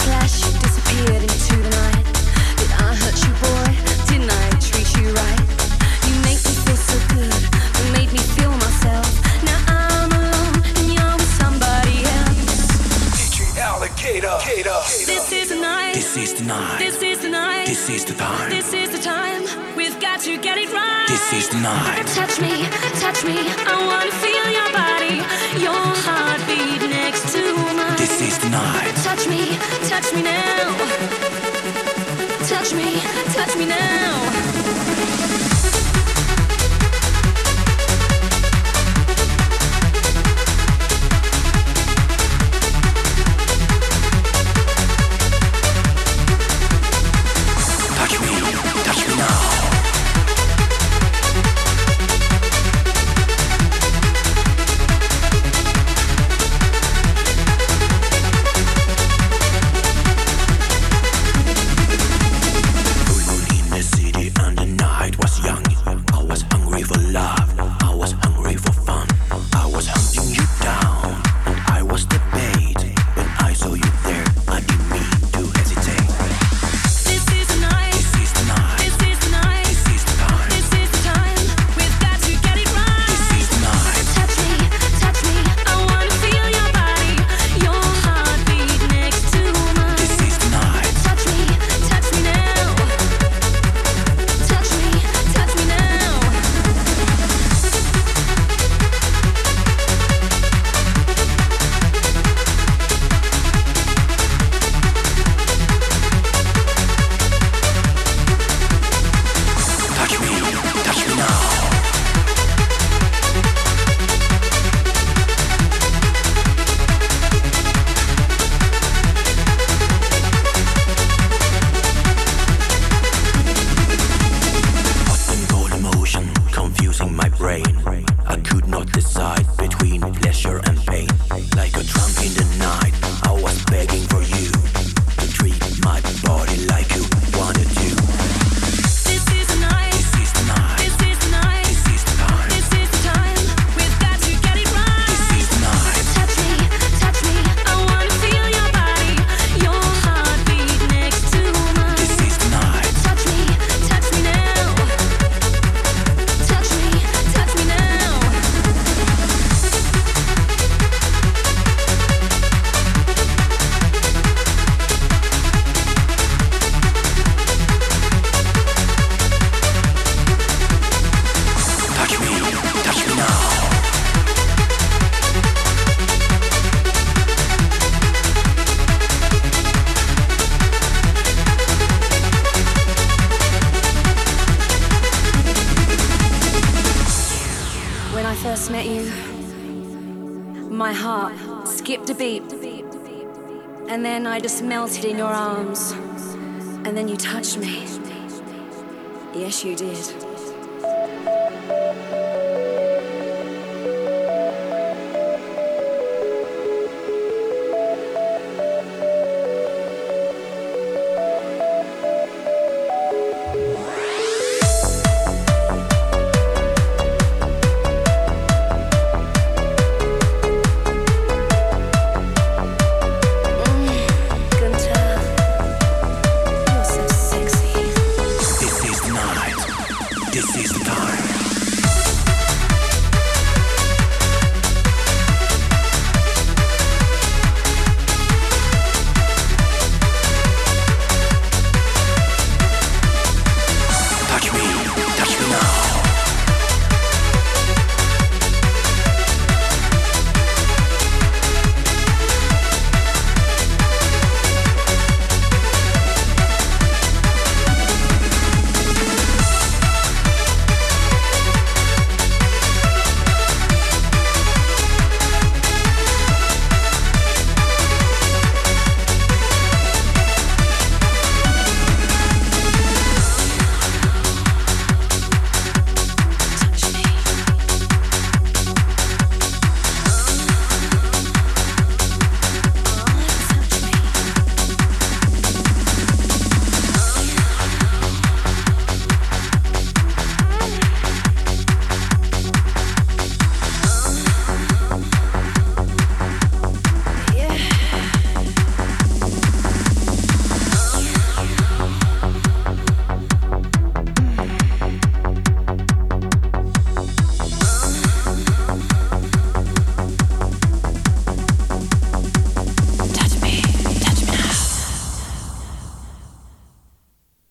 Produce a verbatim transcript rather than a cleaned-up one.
flash, you disappeared into the night. Did I hurt you, boy? Didn't I treat you right? You make me feel so good, you made me feel myself. Now I'm alone and you're with somebody else. D J Alligator. This is the night. This is the night. This is the night. This is the time. This is the time. We've got to get it right. This is the night. Touch me, touch me. I wanna feel your body, your heartbeat next to mine. This is the night. Touch me, touch me now. Touch me, touch me now. Met you, my heart skipped a beat, and then I just melted in your arms, and then you touched me. Yes, you did.